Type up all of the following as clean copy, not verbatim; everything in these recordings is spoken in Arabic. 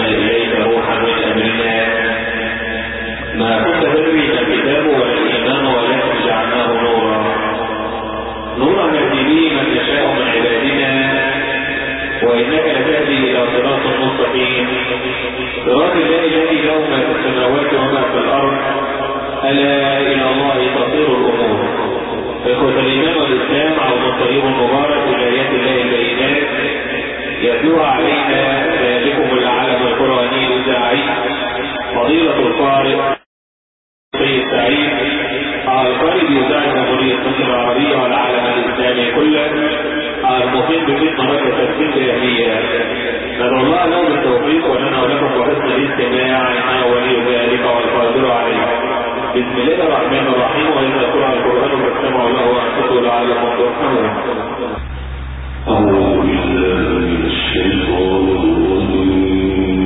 إليك روحا من أمرنا ما كنت تدري الكتاب ولا الإيمان ولكن جعلناه نورا نهدي به من نشاء من عبادنا وإنك لتهدي إلى صراط مستقيم صراط الله الذي له ما في السماوات وما في الأرض ألا إلى الله تصير الأمور. إخوة الإيمان والإسلام عوض طيب مبارك ولايات الله البينات يتلوها علينا ذلكم العالم القرآني الإذاعي فضيلة القارئ سيد سعيد القارئ بإذاعة جمهورية مصر العربية والعالم الإسلامي كله المقيم بمثل مركز تسجيل الأهلية. ندعو الله له بالتوفيق ولنا ولكم وحسن الاستماع إنه ولي ذلك والقادر عليه. بسم الله الرحمن الرحيم. وإذا قرأ القرآن فاستمعوا له وأنصتوا لعلكم ترحمون. أعوذ بالله من الشيطان الرجيم.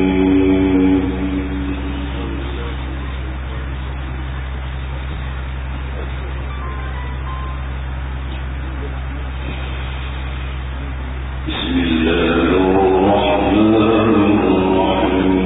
بسم الله الرحمن الرحيم.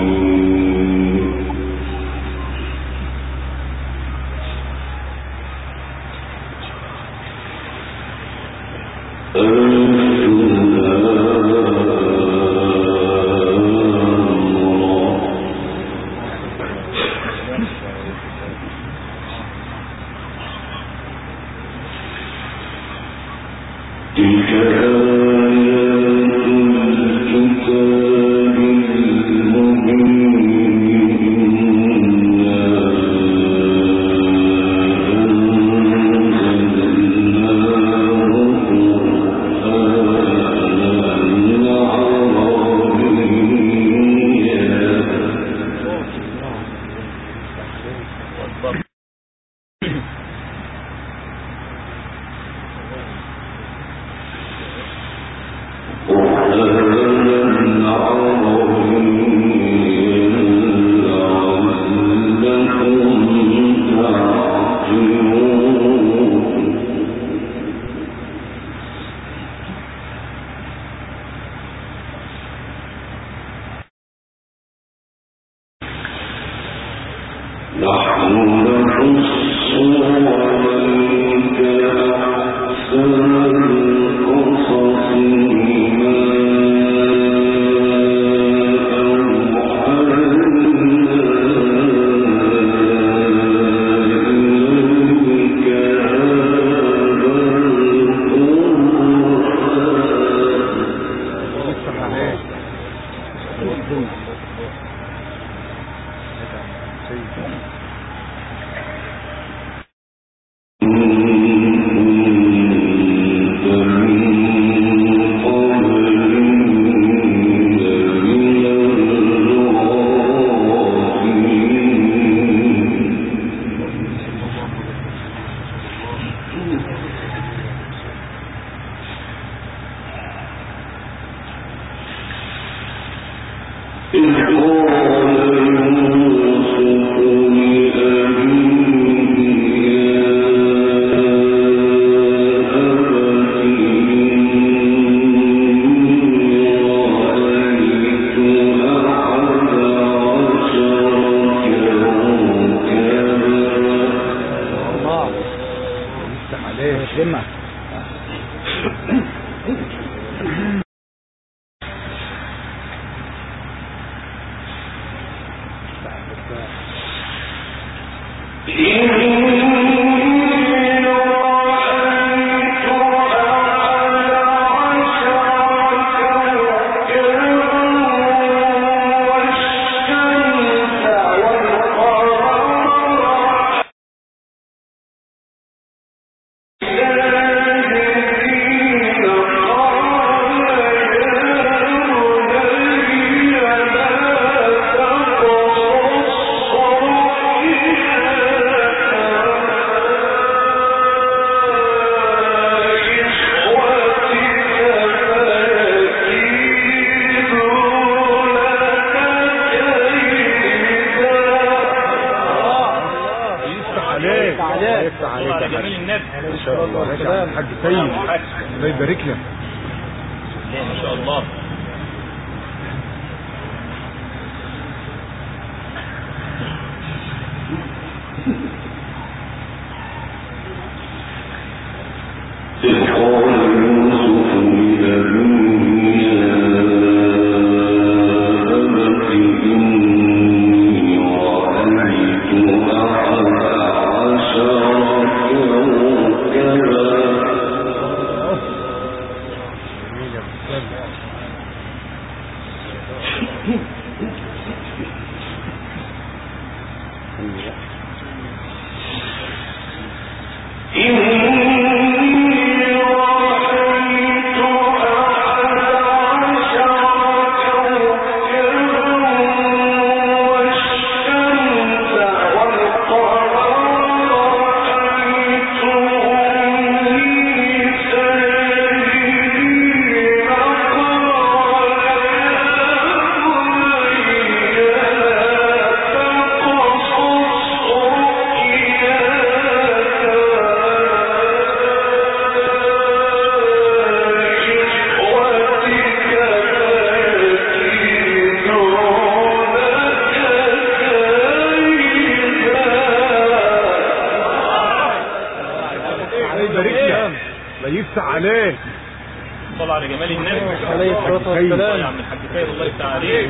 عليه طلع على جمال النبي عليه الصلاة والسلام. يا عم الحاج خير الله يفتح عليك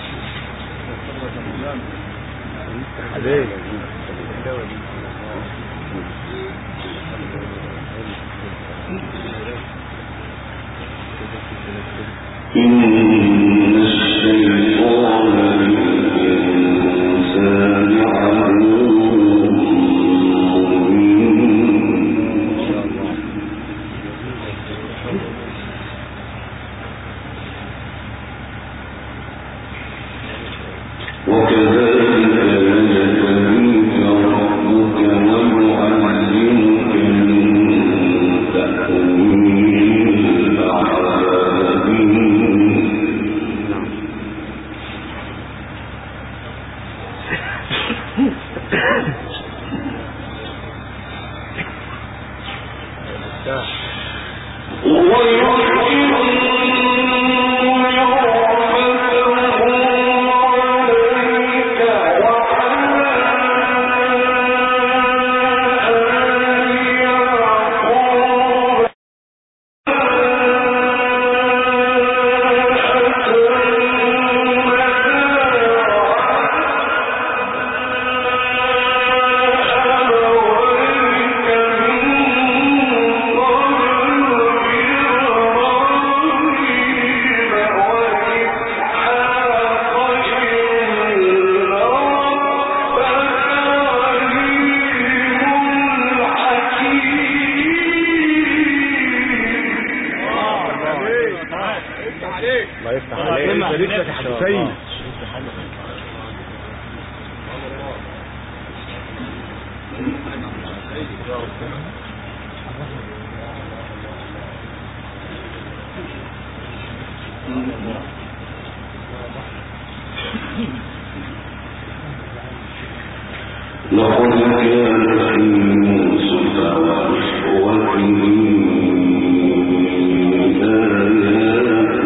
عليه. إن الشيطان للإنسان عدو لقد كان في يوسف وإخوته آيات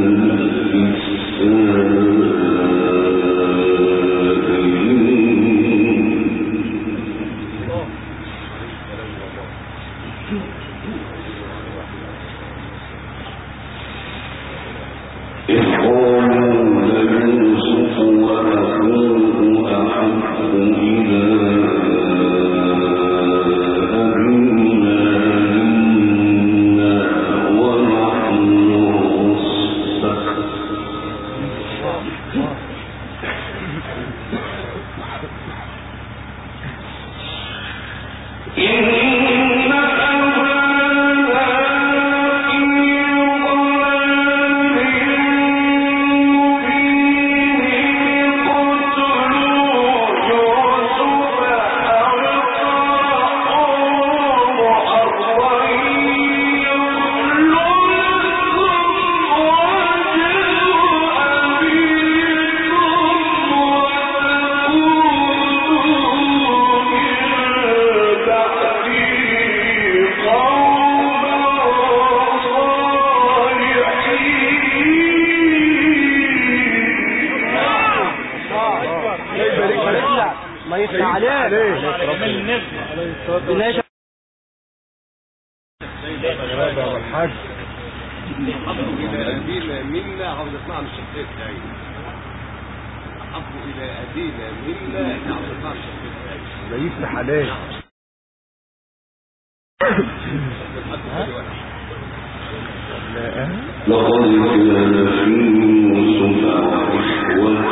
لقد كان في يوسف وإخوته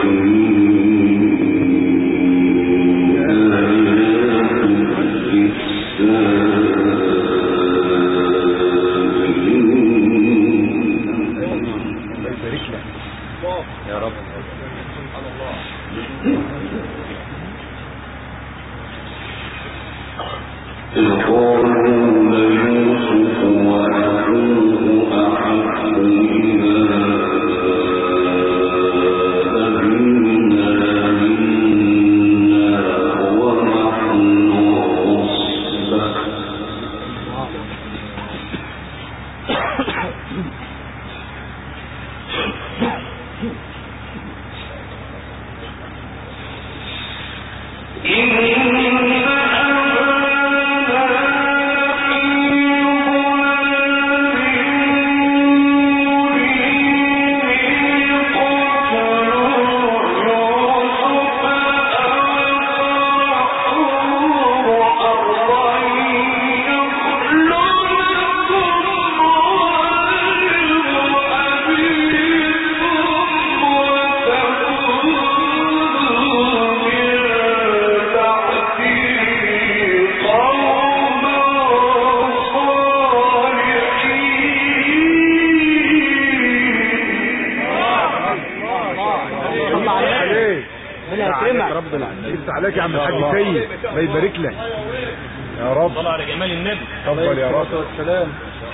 عليك يا عم الحاج سيد، الله يبارك لك يا رب. صل على جمال النبي. تفضل يا رب. والسلام.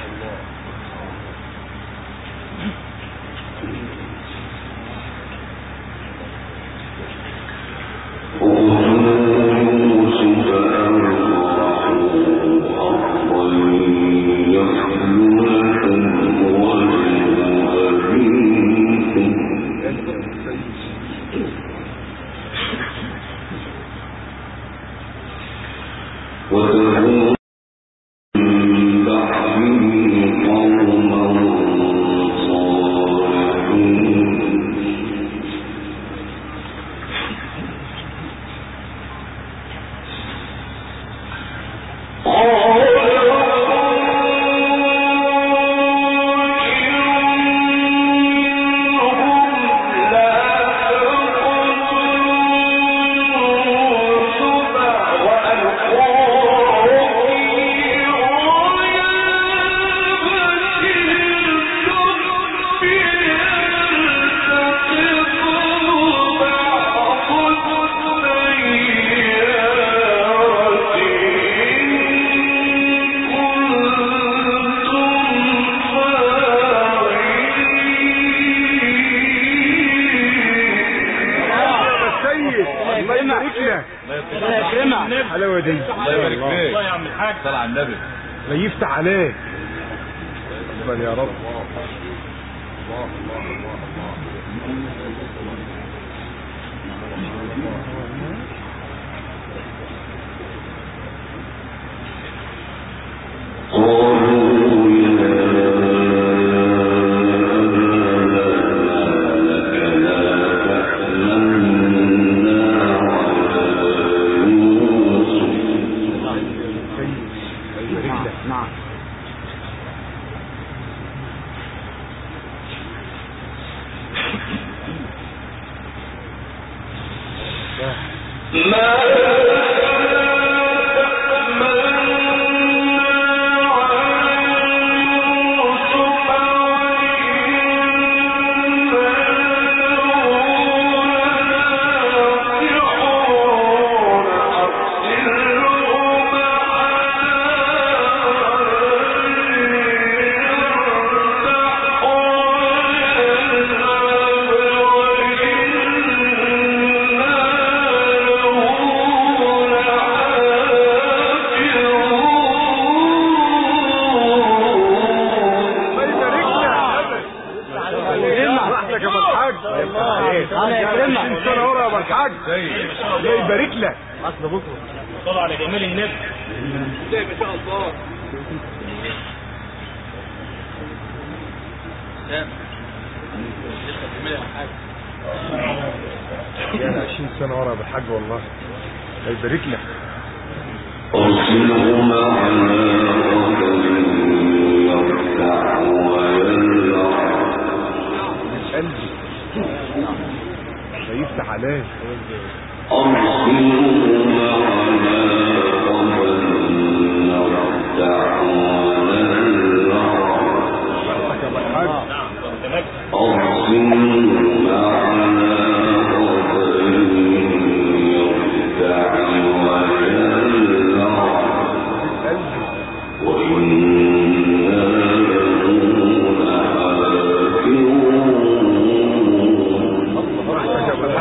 حلاوه دي. الله يبارك فيك. الله يا عم الحاج. صل على النبي. الله يفتح عليك. اتفضل يا رب. أرسل معنا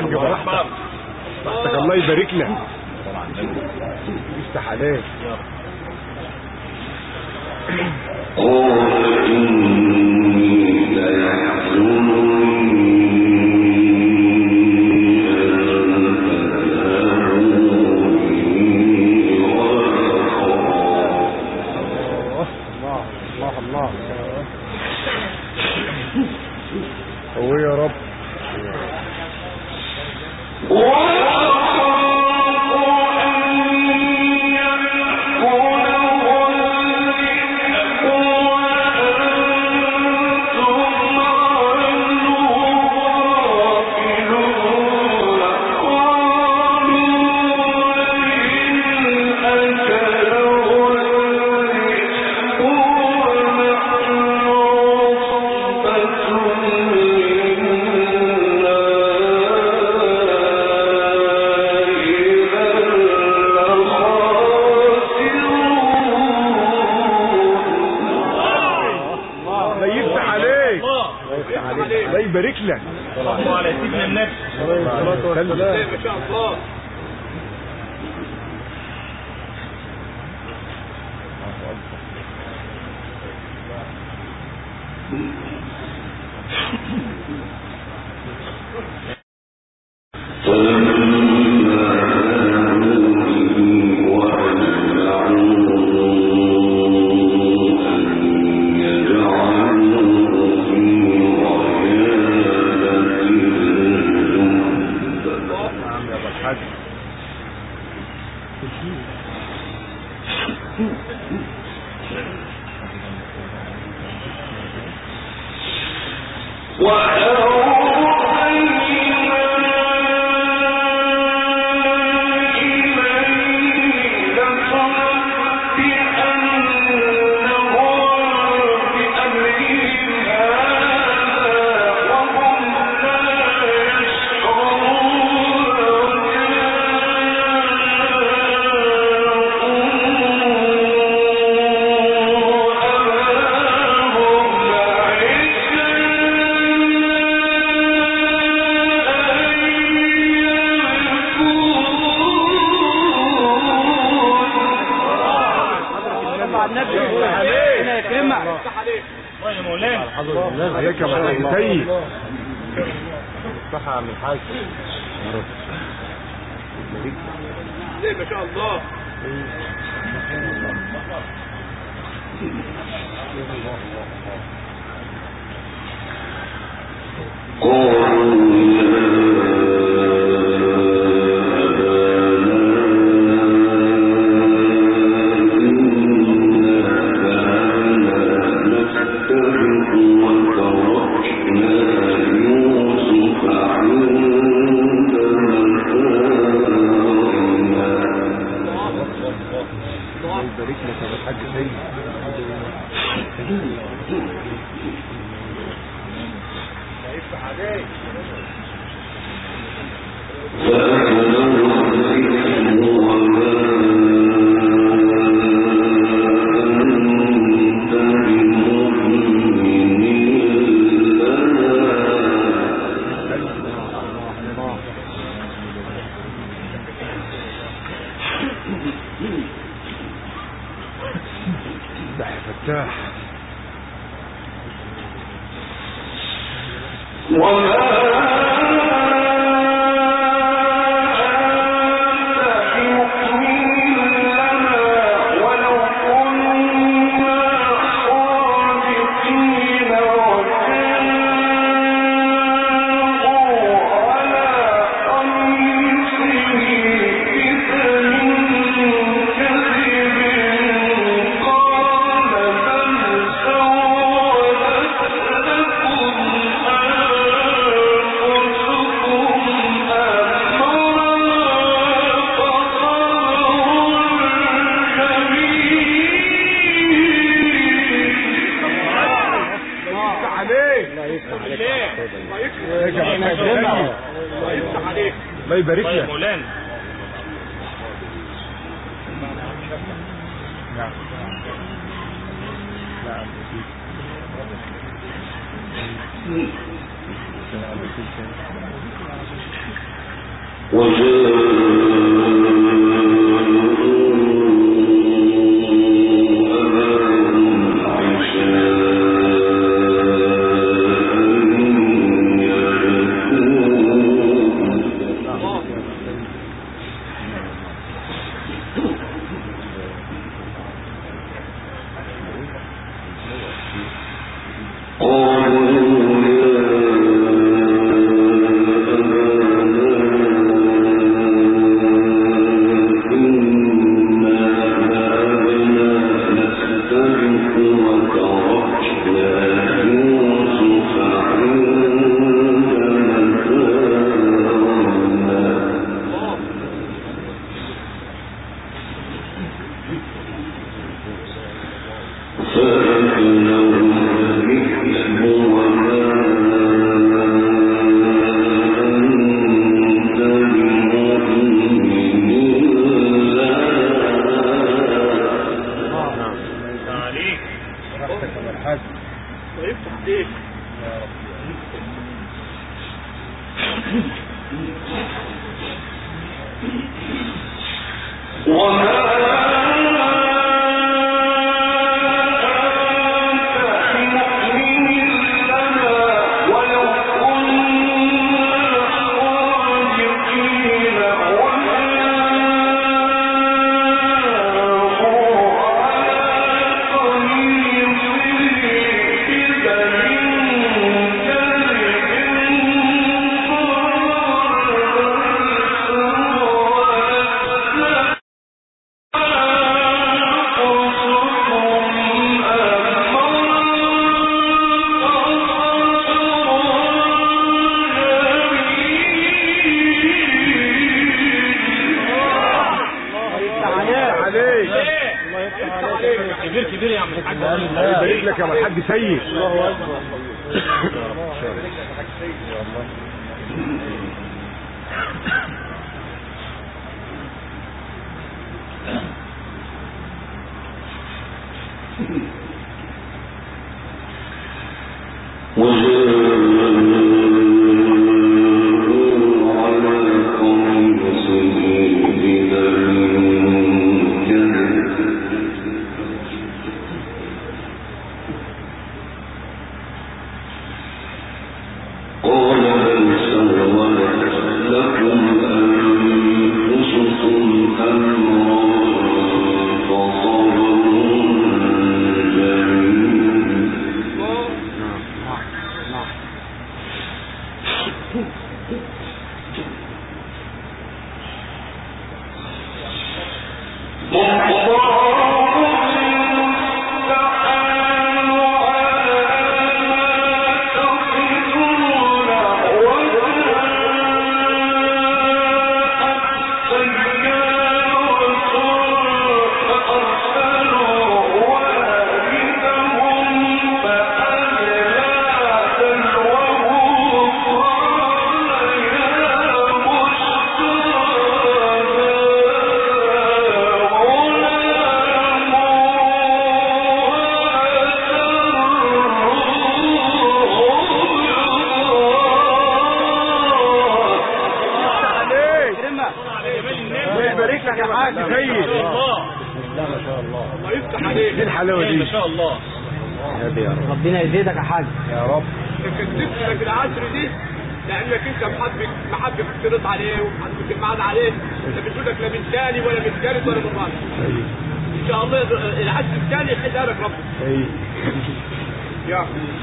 حاج براحتك. براحتك الله يبارك لك. يفتح عليك. الله هو يا رب. الله يبارك لك. الله على سيدنا النبي صلاه والسلام. ما شاء الله. عليك يا محمد سيد. صحة من الحاج يا رب. ليه ما شاء الله. فتاح الله يبارك لك مولانا. نعم نعم كبير يا عم الحاج. يبارك لك يا عم الحاج سيد. الله اكبر. ربنا يزيدك يا حاج يا رب. كذبت لك العشر دي لانك انت محبك افترض عليه ومحبك المعاد عليه، لا بتقول لك لا من ثاني ولا من ثالث ولا من رابع. ان شاء الله العشر الثاني يحلها لك ربنا. يا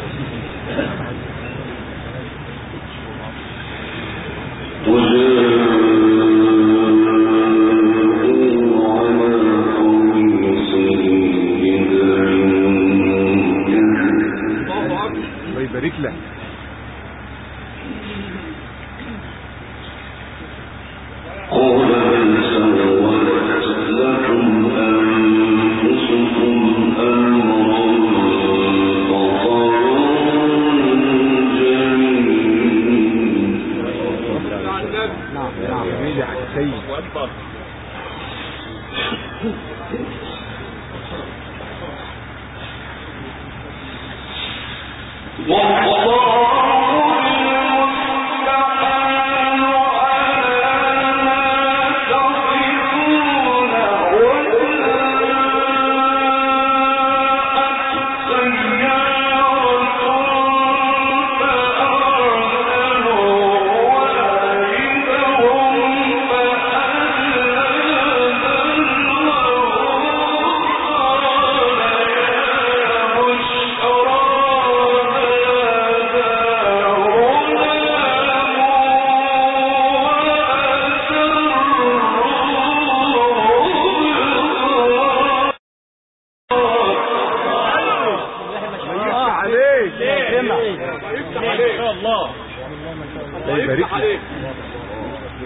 يبارك لك. قال بل سولت لكم أنفسكم أمرا فصبر جميل. نعم جميل يا حاج سيد. والله المستعان على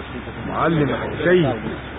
معلم يا حسين.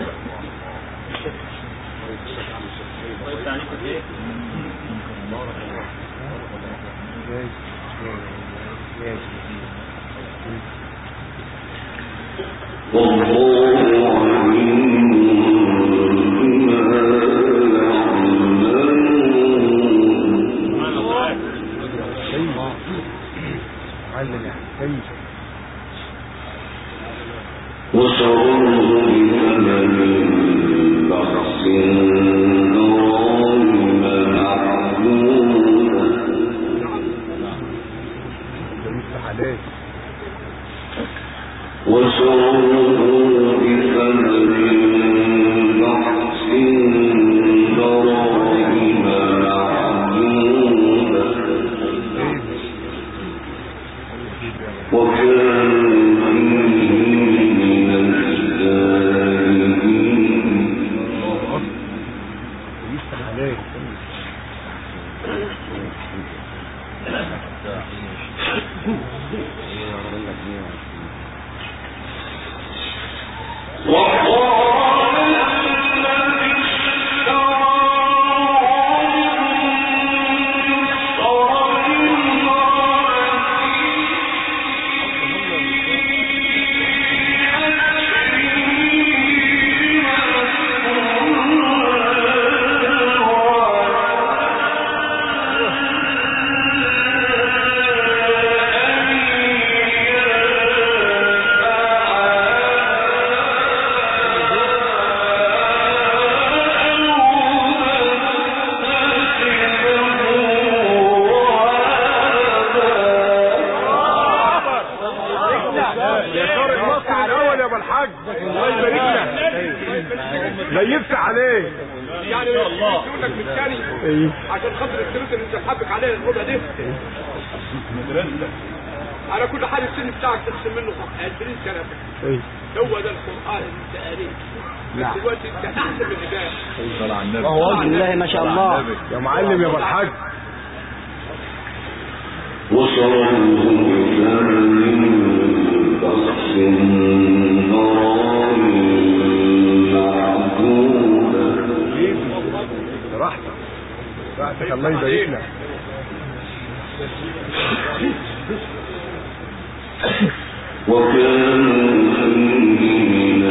ليفت عليه يعني يقول لك بالتاني عشان خاطر الفلوس اللي انت حابك عليها الخدعه دي على كل حال السن بتاعك تقسم منه 20 سنه هو ده القران اللي انت قاريه بس دلوقتي انت احسن من البدايه والله ما شاء الله يا معلم يا ابو الحاج راحتك الله يبارك لك وكان من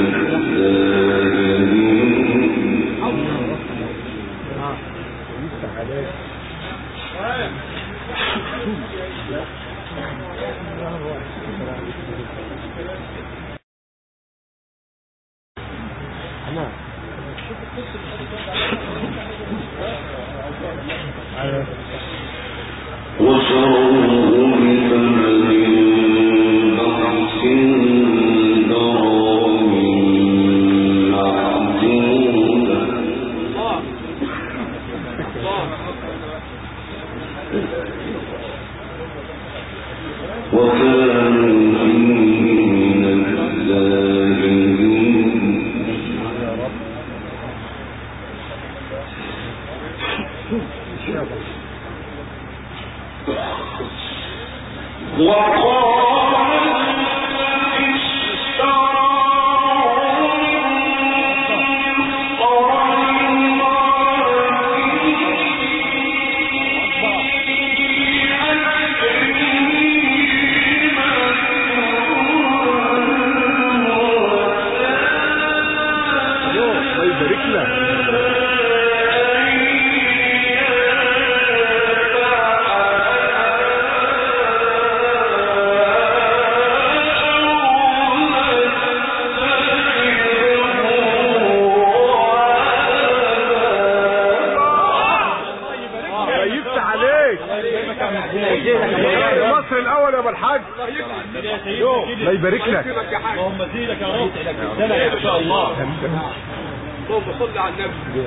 مصر الاول يا ابو الحاج الله يبارك لك اللهم زيدك يا رب سنه ان شاء الله اللهم صل على النبي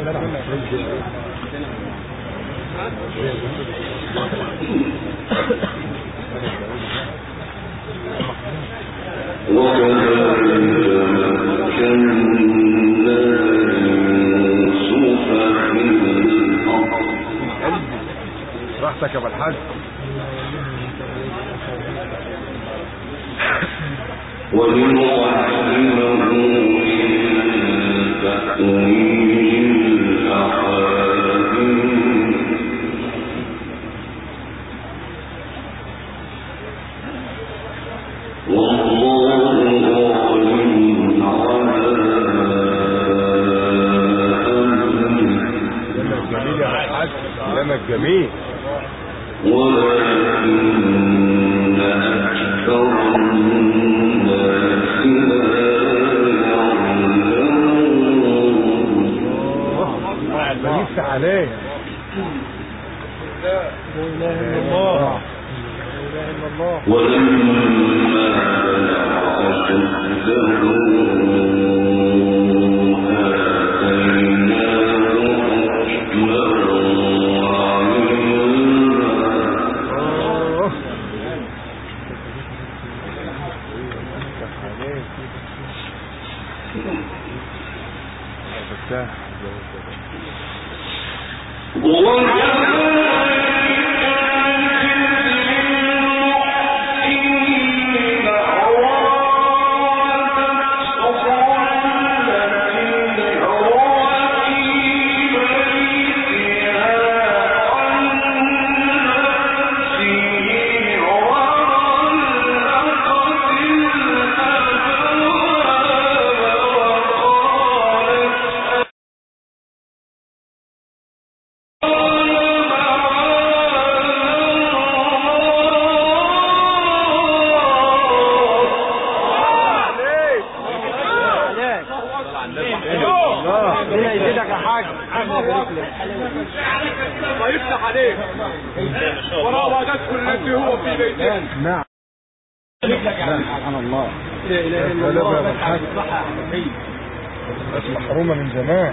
راحتك يا ابو الحاج ومن جميل. ولكن أكثر الناس لا يعلمون. لسه عليه. لا اله الا الله. لا اله الا الله. ولما أشده الله يفتح عليك. وراودته التي هو في بيته. نعم. سبحان الله. لا اله الا الله. بس محرومه من زمان.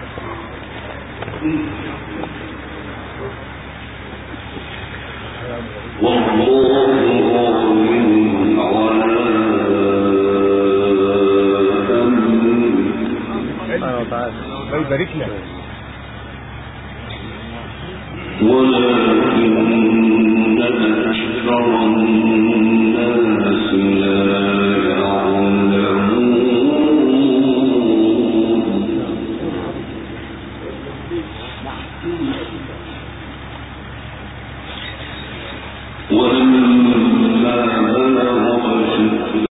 الله يبارك لك. ولكن أكثر الناس لا يعلمون. ولما بلغ أشده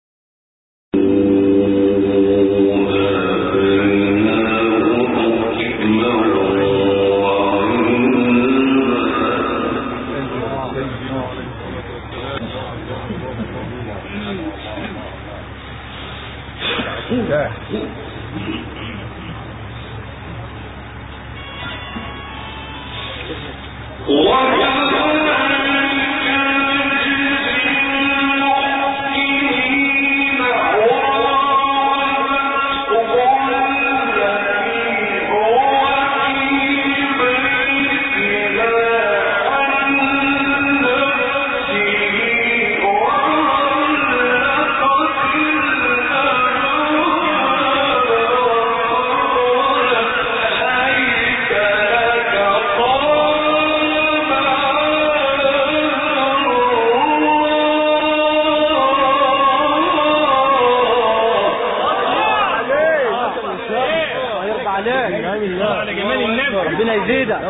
ربنا يزيدك.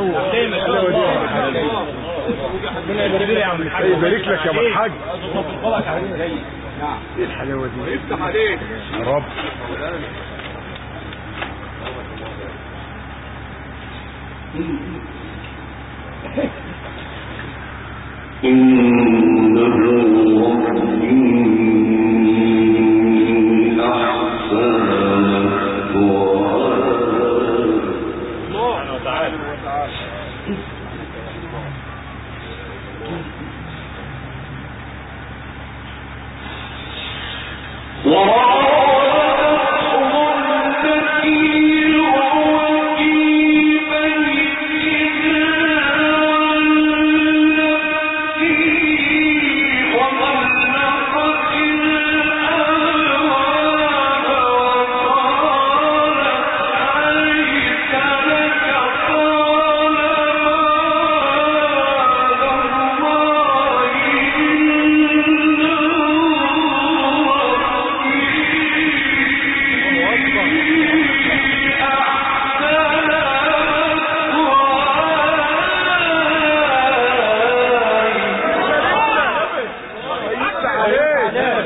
ربنا يبارك لك يا ابو الحاج. ايه الحلاوه دي؟ يفتح عليك يا رب. إنه ربي أحسن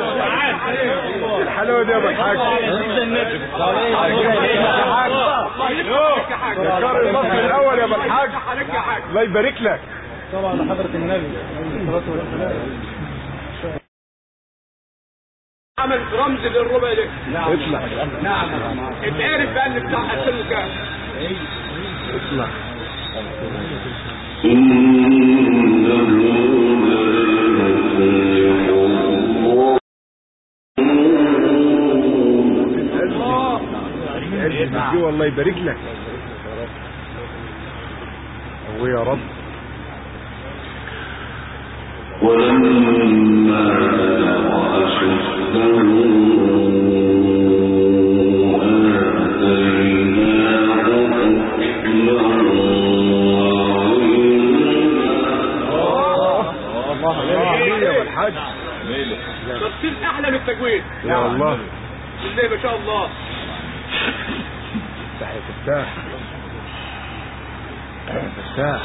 الحلاوه دي يا ابو الحاج. ذكر المصري الاول يا ابو الحاج. الله يبارك لك. طبعا حضرة النبي صلى الله عليه وسلم عمل رمز للربع ده. اطلع. نعم اتعرف بقى اللي بتاع حسن كام. اطلع. والله يبارك لك يا رب. ولما أشده آتيناه حكما الله يا الحاج. تفصيل احلى من التجويد يا الله ازاي ما شاء الله. فتاح فتاح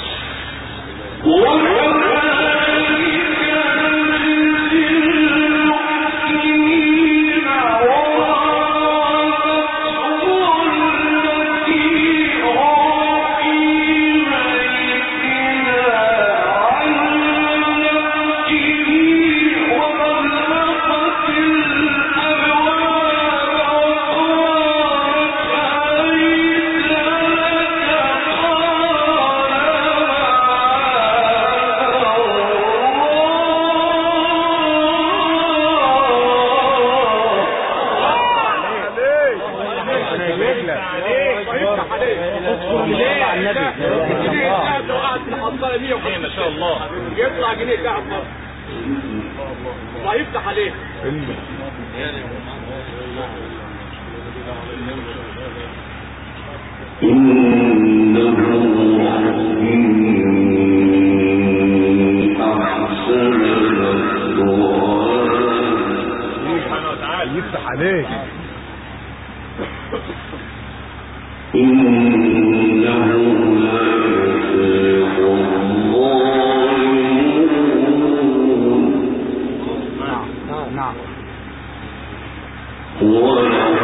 ما شاء الله يطلع جنيه تعب الله يفتح عليه. إنه أحسن الدعاء يفتح عليك. إنه لا يفلح الظالمون. نعم ولقد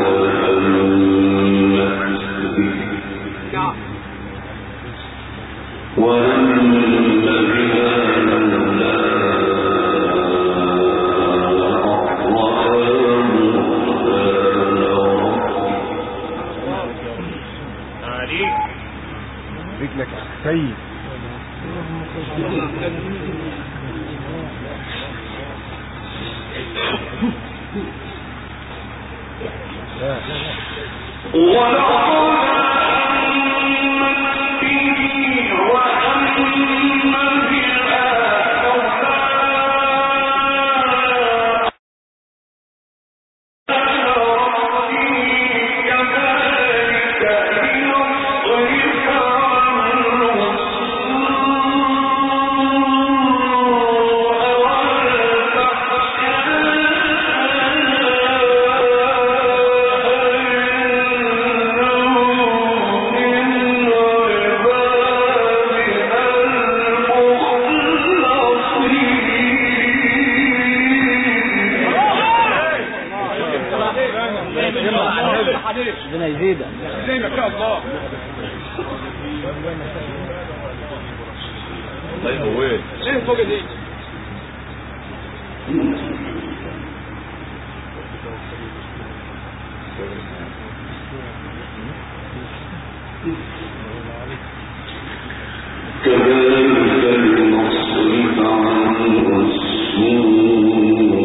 همت به وهم بها لولا رجلك سيد. ربنا يزيدك زي ما شاء الله. طيب هو ايه فوق دي كذلك لنصرف عنه السوء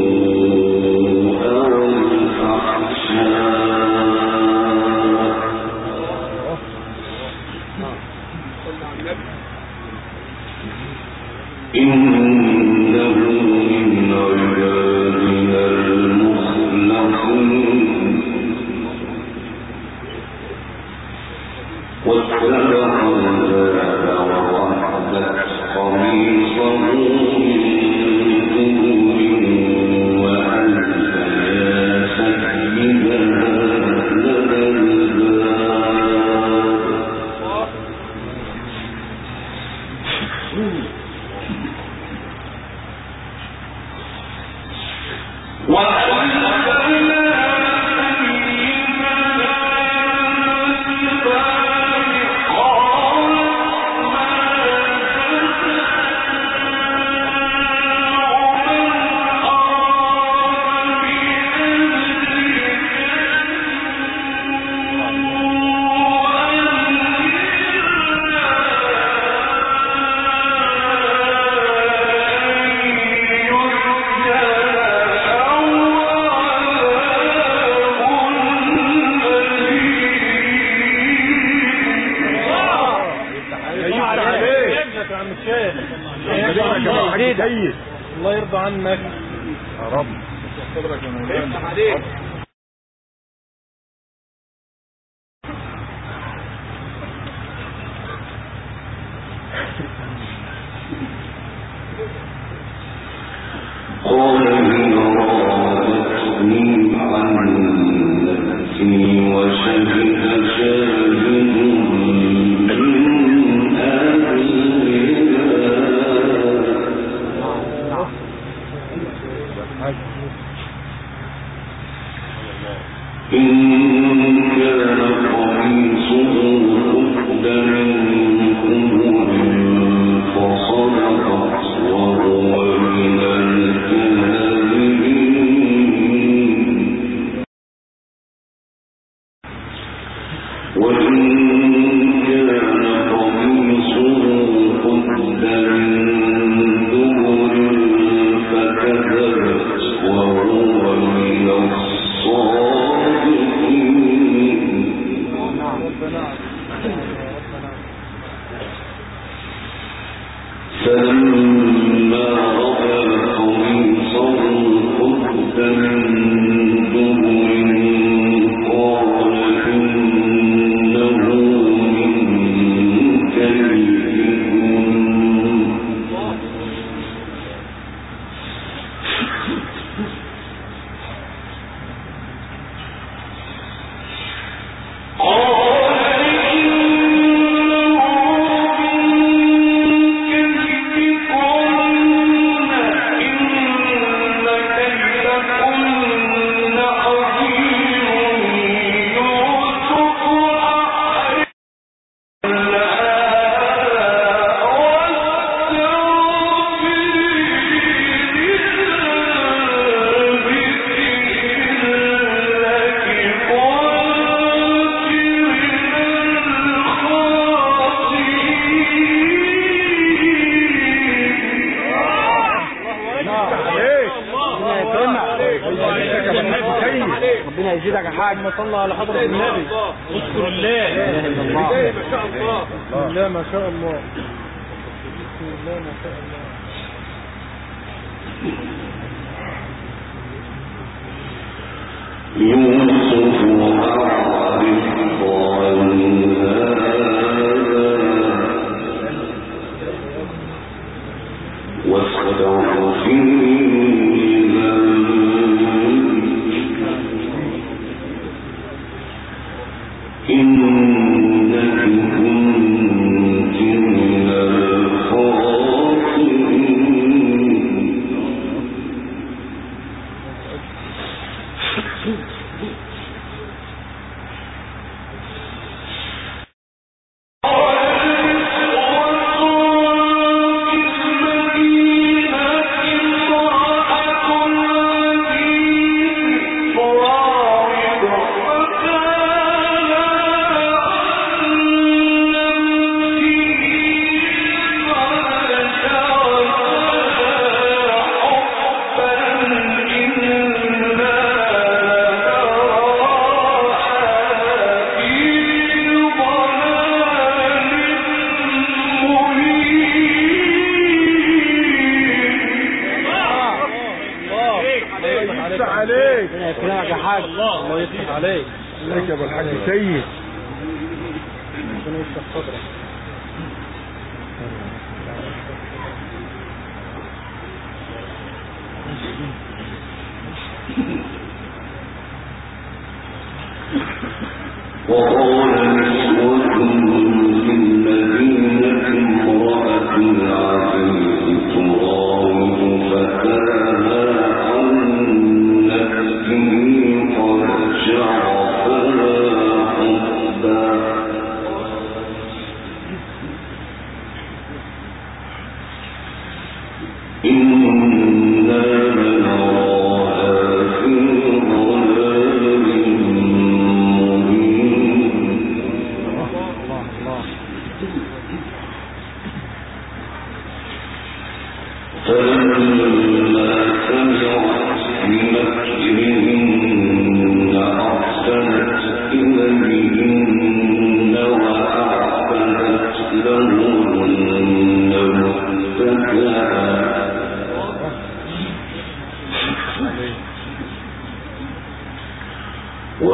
إنه من عبادنا المخلصين واتبع الهدى ووحده سيد. الله يرضى عنك يا رب. صدرك يا مولانا. افتح عليك. قال إن راودتني عن نفسي وشهد شاهد من أهلها إن كان قميصه قد من قبل فصدقت وهو من الكاذبين وإن كان قميصه قد من دبر فكذبت وهو من الصادقين فلما رأى قميصه قد من دبر قال إنه من كيدكن ربنا يزيدك يا حاج. ما صلى على حضرة النبي. اذكر الله. ما شاء الله. بسم الله ما شاء الله. بسم الله ما شاء الله. يوسف أعرف عن هذا واستغفري إنك كنت من الخاسرين الله يفتح عليك. لك يا ابو الحاج سيد. ربنا يفتح صدرك. وقال نسوة للمدينة امرأة العزيز تراود فتاها عن نفسه قد شغفها حبا إنا لنراها في ضلال مبين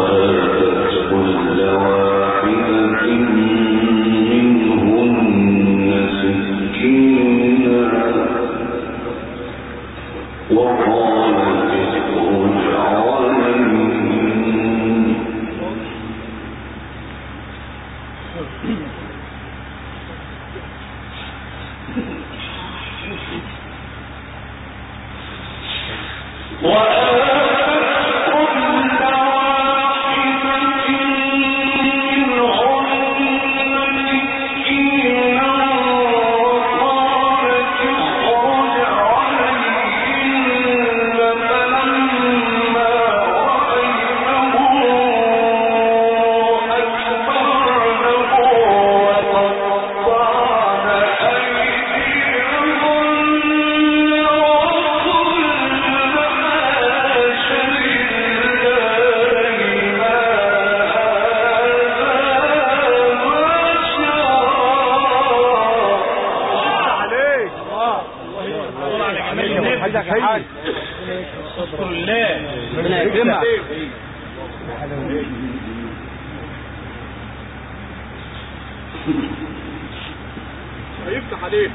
هيفتح عليك.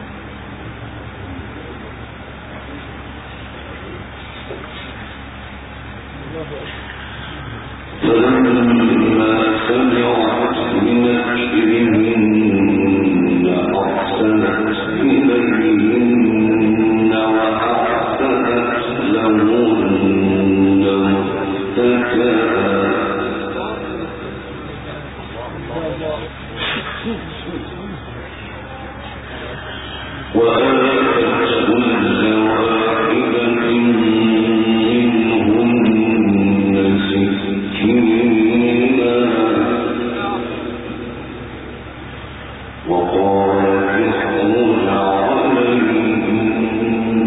فلما سمعت بمكرهن أحسنت إليهن وأعتدت لهن متكئا وآتت كل واحدة منهن سكينا وقالت اخرج عليهم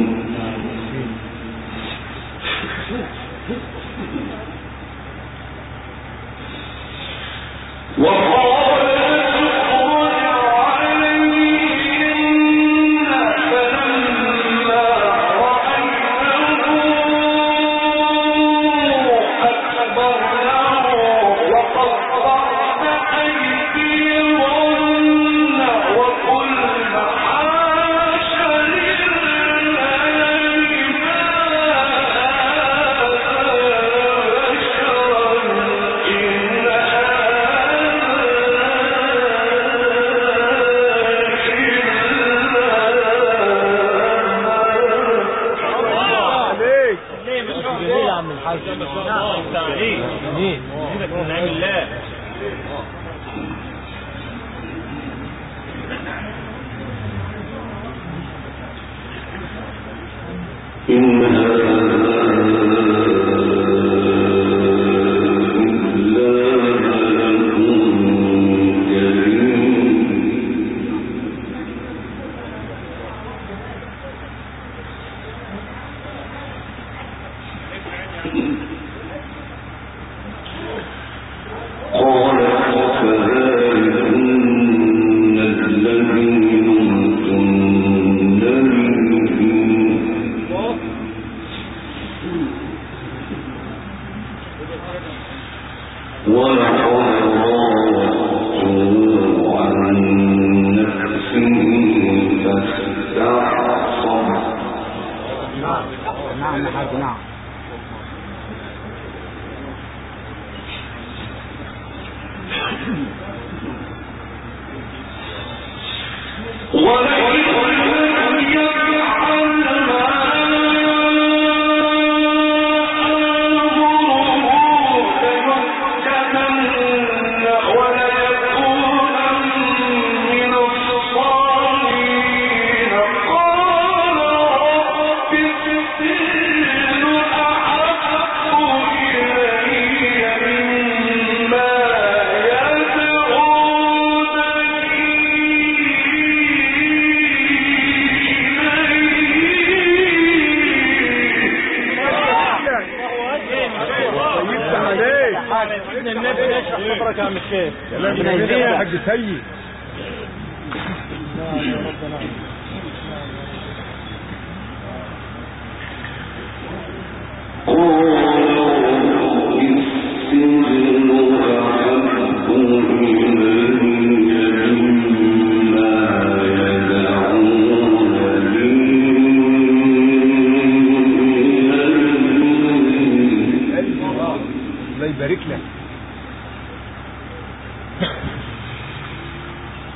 قالوا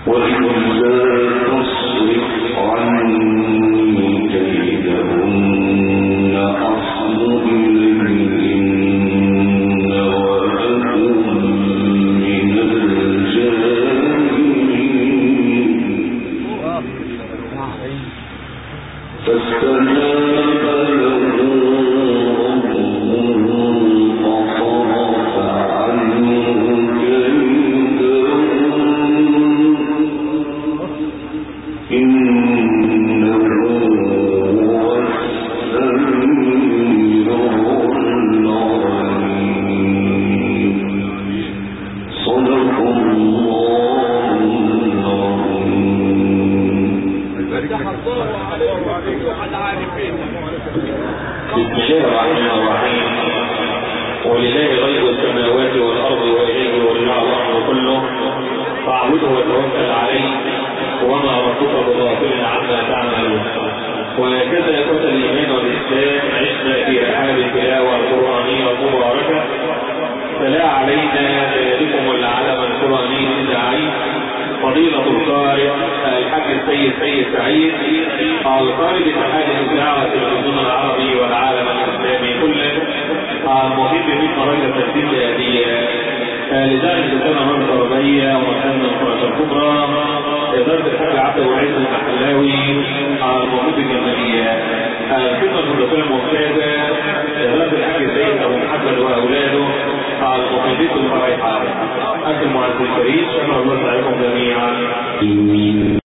أكل معزز الكريم شكرا الله عليكم جميعا.